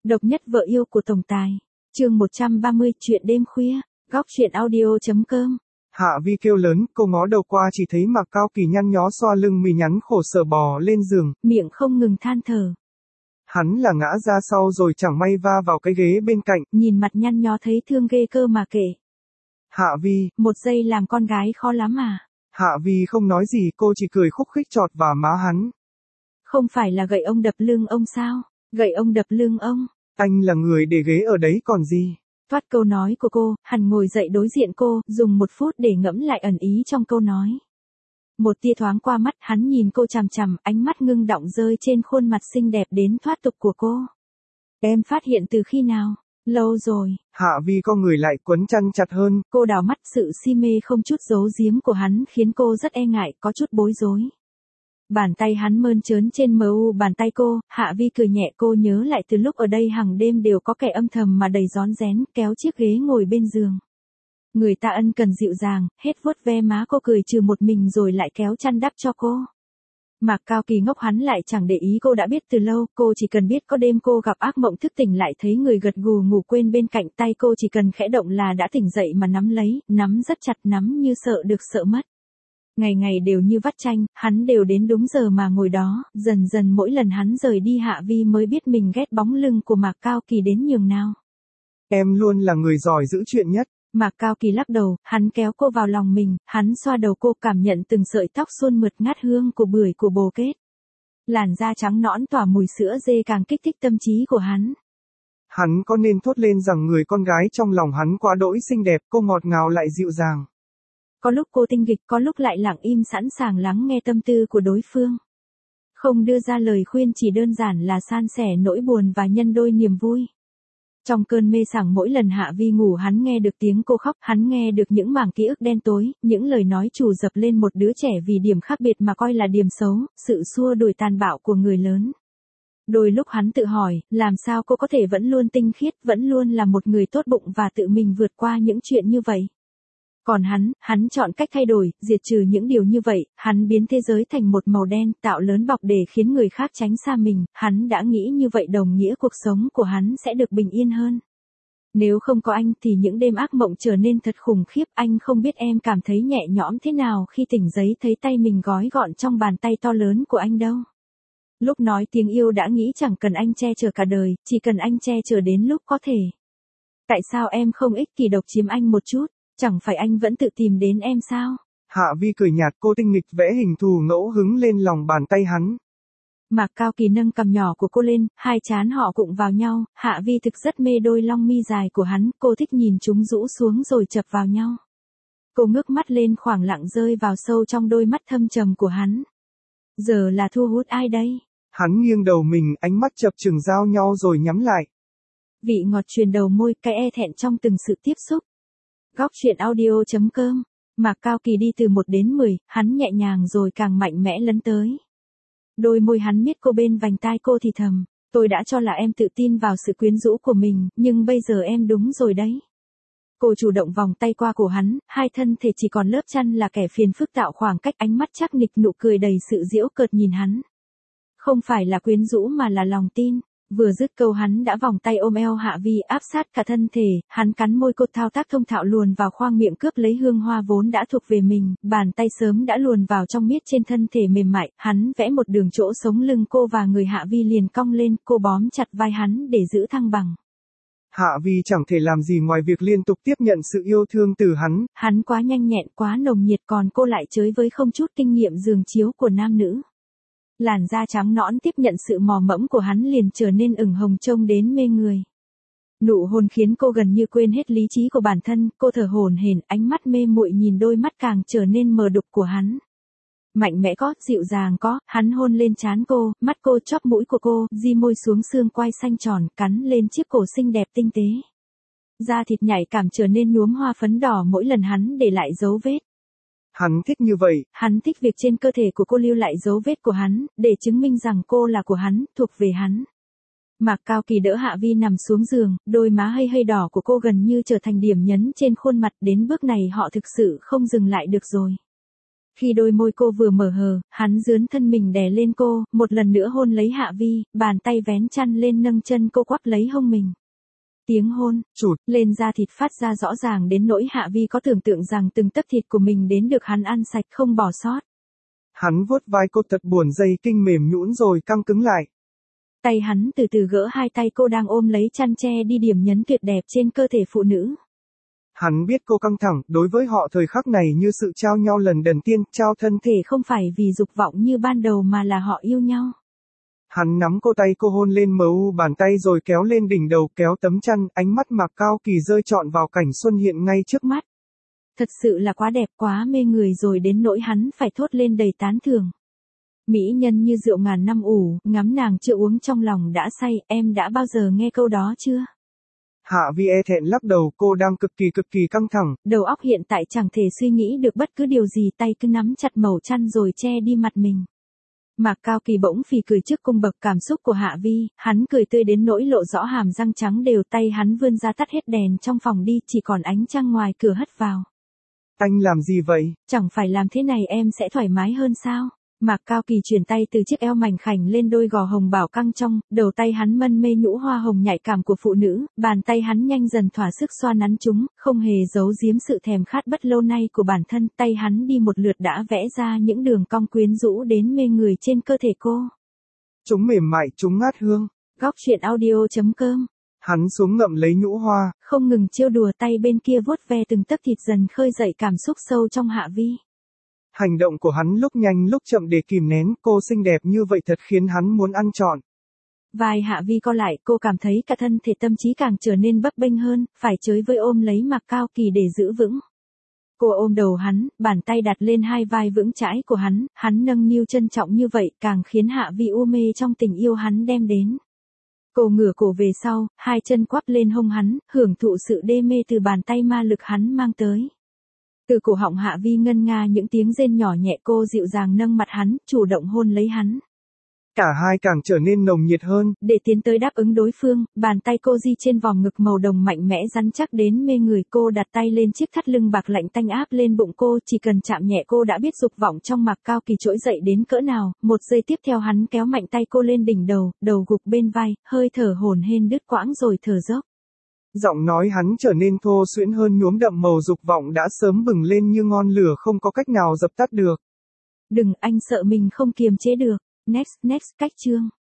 Độc nhất vợ yêu của tổng tài. Chương 130, chuyện đêm khuya. Góc truyện audio.com. Hạ Vi kêu lớn, cô ngó đầu qua chỉ thấy Mạc Cao Kỳ nhăn nhó xoa lưng mì nhắn khổ sở bò lên giường, Miệng không ngừng than thở. hắn là ngã ra sau rồi chẳng may va vào cái ghế bên cạnh. Nhìn mặt nhăn nhó thấy thương ghê cơ mà kể. Hạ Vi, Một giây làm con gái khó lắm à. Hạ Vi không nói gì, cô chỉ cười khúc khích chọt vào má hắn. Không phải là gậy ông đập lưng ông sao? Gậy ông đập lưng ông. Anh là người để ghế ở đấy còn gì. Thoát câu nói của cô, hắn ngồi dậy đối diện cô, dùng 1 phút để ngẫm lại ẩn ý trong câu nói. Một tia thoáng qua mắt, hắn nhìn cô chằm chằm, ánh mắt ngưng đọng rơi trên khuôn mặt xinh đẹp đến thoát tục của cô. Em phát hiện từ khi nào? Lâu rồi. Hạ Vi co người lại quấn chăn chặt hơn. Cô đảo mắt, sự si mê không chút giấu giếm của hắn khiến cô rất e ngại, có chút bối rối. Bàn tay hắn mơn trớn trên mu bàn tay cô, Hạ Vi cười nhẹ, cô nhớ lại từ lúc ở đây hàng đêm đều có kẻ âm thầm mà đầy rón rén kéo chiếc ghế ngồi bên giường. Người ta ân cần dịu dàng, hết vuốt ve má cô cười trừ một mình rồi lại kéo chăn đắp cho cô. Mạc Cao Kỳ ngốc, hắn lại chẳng để ý cô đã biết từ lâu, cô chỉ cần biết có đêm cô gặp ác mộng thức tỉnh lại thấy người gật gù ngủ quên bên cạnh, tay cô chỉ cần khẽ động là đã tỉnh dậy mà nắm lấy, nắm rất chặt, nắm như sợ được sợ mất. Ngày ngày đều như vắt chanh, hắn đều đến đúng giờ mà ngồi đó, dần dần mỗi lần hắn rời đi Hạ Vi mới biết mình ghét bóng lưng của Mạc Cao Kỳ đến nhường nào. Em luôn là người giỏi giữ chuyện nhất. Mạc Cao Kỳ lắc đầu, hắn kéo cô vào lòng mình, hắn xoa đầu cô, cảm nhận từng sợi tóc suôn mượt ngát hương của bưởi của bồ kết. Làn da trắng nõn tỏa mùi sữa dê càng kích thích tâm trí của hắn. Hắn có nên thốt lên rằng người con gái trong lòng hắn quá đỗi xinh đẹp, cô ngọt ngào lại dịu dàng. Có lúc cô tinh nghịch, có lúc lại lặng im sẵn sàng lắng nghe tâm tư của đối phương. Không đưa ra lời khuyên, chỉ đơn giản là san sẻ nỗi buồn và nhân đôi niềm vui. Trong cơn mê sảng mỗi lần Hạ Vi ngủ, hắn nghe được tiếng cô khóc, hắn nghe được những mảng ký ức đen tối, những lời nói trù dập lên một đứa trẻ vì điểm khác biệt mà coi là điểm xấu, sự xua đuổi tàn bạo của người lớn. Đôi lúc hắn tự hỏi, làm sao cô có thể vẫn luôn tinh khiết, vẫn luôn là một người tốt bụng và tự mình vượt qua những chuyện như vậy. Còn hắn chọn cách thay đổi, diệt trừ những điều như vậy, hắn biến thế giới thành một màu đen, tạo lớn bọc để khiến người khác tránh xa mình, hắn đã nghĩ như vậy đồng nghĩa cuộc sống của hắn sẽ được bình yên hơn. Nếu không có anh thì những đêm ác mộng trở nên thật khủng khiếp, anh không biết em cảm thấy nhẹ nhõm thế nào khi tỉnh giấy thấy tay mình gói gọn trong bàn tay to lớn của anh đâu. Lúc nói tiếng yêu đã nghĩ chẳng cần anh che chở cả đời, chỉ cần anh che chở đến lúc có thể. Tại sao em không ích kỷ độc chiếm anh một chút? Chẳng phải anh vẫn tự tìm đến em sao? Hạ Vi cười nhạt, cô tinh nghịch vẽ hình thù ngẫu hứng lên lòng bàn tay hắn. Mạc Cao Kỳ nâng cằm nhỏ của cô lên, hai trán họ cụng vào nhau, Hạ Vi thực rất mê đôi long mi dài của hắn, cô thích nhìn chúng rũ xuống rồi chập vào nhau. Cô ngước mắt lên, khoảng lặng rơi vào sâu trong đôi mắt thâm trầm của hắn. Giờ là thu hút ai đây? Hắn nghiêng đầu mình, ánh mắt chập chừng giao nhau rồi nhắm lại. Vị ngọt truyền đầu môi, cái e thẹn trong từng sự tiếp xúc. Góc truyện audio.com. Mạc Cao Kỳ đi từ 1 đến 10, hắn nhẹ nhàng rồi càng mạnh mẽ lấn tới. Đôi môi hắn miết cô bên vành tai cô thì thầm, tôi đã cho là em tự tin vào sự quyến rũ của mình, nhưng bây giờ em đúng rồi đấy. Cô chủ động vòng tay qua cổ hắn, hai thân thể chỉ còn lớp chăn là kẻ phiền phức tạo khoảng cách, ánh mắt chắc nịch, nụ cười đầy sự giễu cợt nhìn hắn. Không phải là quyến rũ mà là lòng tin. Vừa dứt câu hắn đã vòng tay ôm eo Hạ Vi áp sát cả thân thể, hắn cắn môi cô, thao tác thông thạo luồn vào khoang miệng cướp lấy hương hoa vốn đã thuộc về mình, bàn tay sớm đã luồn vào trong miết trên thân thể mềm mại, hắn vẽ một đường chỗ sống lưng cô và người Hạ Vi liền cong lên, cô bóm chặt vai hắn để giữ thăng bằng. Hạ Vi chẳng thể làm gì ngoài việc liên tục tiếp nhận sự yêu thương từ hắn. Hắn quá nhanh nhẹn, quá nồng nhiệt, còn cô lại chới với không chút kinh nghiệm giường chiếu của nam nữ. Làn da trắng nõn tiếp nhận sự mò mẫm của hắn liền trở nên ửng hồng trông đến mê người. Nụ hôn khiến cô gần như quên hết lý trí của bản thân, cô thở hổn hển, ánh mắt mê muội nhìn đôi mắt càng trở nên mờ đục của hắn. Mạnh mẽ có, dịu dàng có, hắn hôn lên trán cô, mắt cô, chóp mũi của cô, di môi xuống xương quai xanh tròn, cắn lên chiếc cổ xinh đẹp tinh tế. Da thịt nhạy cảm trở nên nhuốm hoa phấn đỏ mỗi lần hắn để lại dấu vết. Hắn thích như vậy. Hắn thích việc trên cơ thể của cô lưu lại dấu vết của hắn, để chứng minh rằng cô là của hắn, thuộc về hắn. Mạc Cao Kỳ đỡ Hạ Vi nằm xuống giường, đôi má hơi đỏ của cô gần như trở thành điểm nhấn trên khuôn mặt, đến bước này họ thực sự không dừng lại được rồi. Khi đôi môi cô vừa mở hờ, hắn dướn thân mình đè lên cô, một lần nữa hôn lấy Hạ Vi, bàn tay vén chăn lên nâng chân cô quắp lấy hông mình. Tiếng hôn, Chụt, lên da thịt phát ra rõ ràng đến nỗi Hạ Vi có tưởng tượng rằng từng tấc thịt của mình đến được hắn ăn sạch không bỏ sót. hắn vuốt vai cô thật buồn, dây kinh mềm nhũn rồi căng cứng lại. Tay hắn từ từ gỡ hai tay cô đang ôm lấy chăn che đi điểm nhấn tuyệt đẹp trên cơ thể phụ nữ. Hắn biết cô căng thẳng, đối với họ thời khắc này như sự trao nhau lần đầu tiên, trao thân thể. Thể không phải vì dục vọng như ban đầu mà là họ yêu nhau. Hắn nắm cô tay cô hôn lên mu bàn tay rồi kéo lên đỉnh đầu, kéo tấm chăn, ánh mắt Mạc Cao Kỳ rơi trọn vào cảnh xuân hiện ngay trước mắt. Thật sự là quá đẹp, quá mê người rồi đến nỗi hắn phải thốt lên đầy tán thưởng. Mỹ nhân như rượu ngàn năm ủ, ngắm nàng chưa uống trong lòng đã say, em đã bao giờ nghe câu đó chưa? Hạ Vi e thẹn lắc đầu, cô đang cực kỳ căng thẳng. Đầu óc hiện tại chẳng thể suy nghĩ được bất cứ điều gì, tay cứ nắm chặt mẩu chăn rồi che đi mặt mình. Mạc Cao Kỳ bỗng phì cười trước cung bậc cảm xúc của Hạ Vi, hắn cười tươi đến nỗi lộ rõ hàm răng trắng đều, tay hắn vươn ra tắt hết đèn trong phòng đi, chỉ còn ánh trăng ngoài cửa hất vào. Anh làm gì vậy? Chẳng phải làm thế này em sẽ thoải mái hơn sao? Mạc Cao Kỳ chuyển tay từ chiếc eo mảnh khảnh lên đôi gò hồng bảo căng trong, đầu tay hắn mân mê nhũ hoa hồng nhạy cảm của phụ nữ, bàn tay hắn nhanh dần thỏa sức xoa nắn chúng, không hề giấu giếm sự thèm khát bất lâu nay của bản thân, tay hắn đi một lượt đã vẽ ra những đường cong quyến rũ đến mê người trên cơ thể cô. Chúng mềm mại, chúng ngát hương. Góc truyện audio.com. Hắn xuống ngậm lấy nhũ hoa, không ngừng trêu đùa, tay bên kia vuốt ve từng tấc thịt dần khơi dậy cảm xúc sâu trong Hạ Vi. Hành động của hắn lúc nhanh lúc chậm để kìm nén, cô xinh đẹp như vậy thật khiến hắn muốn ăn trọn. Vai Hạ Vi co lại, cô cảm thấy cả thân thể tâm trí càng trở nên bấp bênh hơn, phải chới với ôm lấy Mạc Cao Kỳ để giữ vững. Cô ôm đầu hắn, bàn tay đặt lên hai vai vững chãi của hắn nâng niu trân trọng như vậy càng khiến Hạ Vi u mê trong tình yêu hắn đem đến. Cô ngửa cổ về sau, hai chân quắp lên hông hắn, hưởng thụ sự đê mê từ bàn tay ma lực hắn mang tới. Từ cổ họng Hạ Vi ngân nga những tiếng rên nhỏ nhẹ, cô dịu dàng nâng mặt hắn, chủ động hôn lấy hắn. Cả hai càng trở nên nồng nhiệt hơn. Để tiến tới đáp ứng đối phương, bàn tay cô di trên vòng ngực màu đồng mạnh mẽ rắn chắc đến mê người, cô đặt tay lên chiếc thắt lưng bạc lạnh tanh áp lên bụng cô, chỉ cần chạm nhẹ cô đã biết dục vọng trong Mạc Cao Kỳ trỗi dậy đến cỡ nào, một giây tiếp theo hắn kéo mạnh tay cô lên đỉnh đầu, đầu gục bên vai, hơi thở hổn hển đứt quãng rồi thở dốc. Giọng nói hắn trở nên thô suyễn hơn, nhuốm đậm màu dục vọng đã sớm bừng lên như ngọn lửa không có cách nào dập tắt được. Đừng, anh sợ mình không kiềm chế được. Next, cách chương.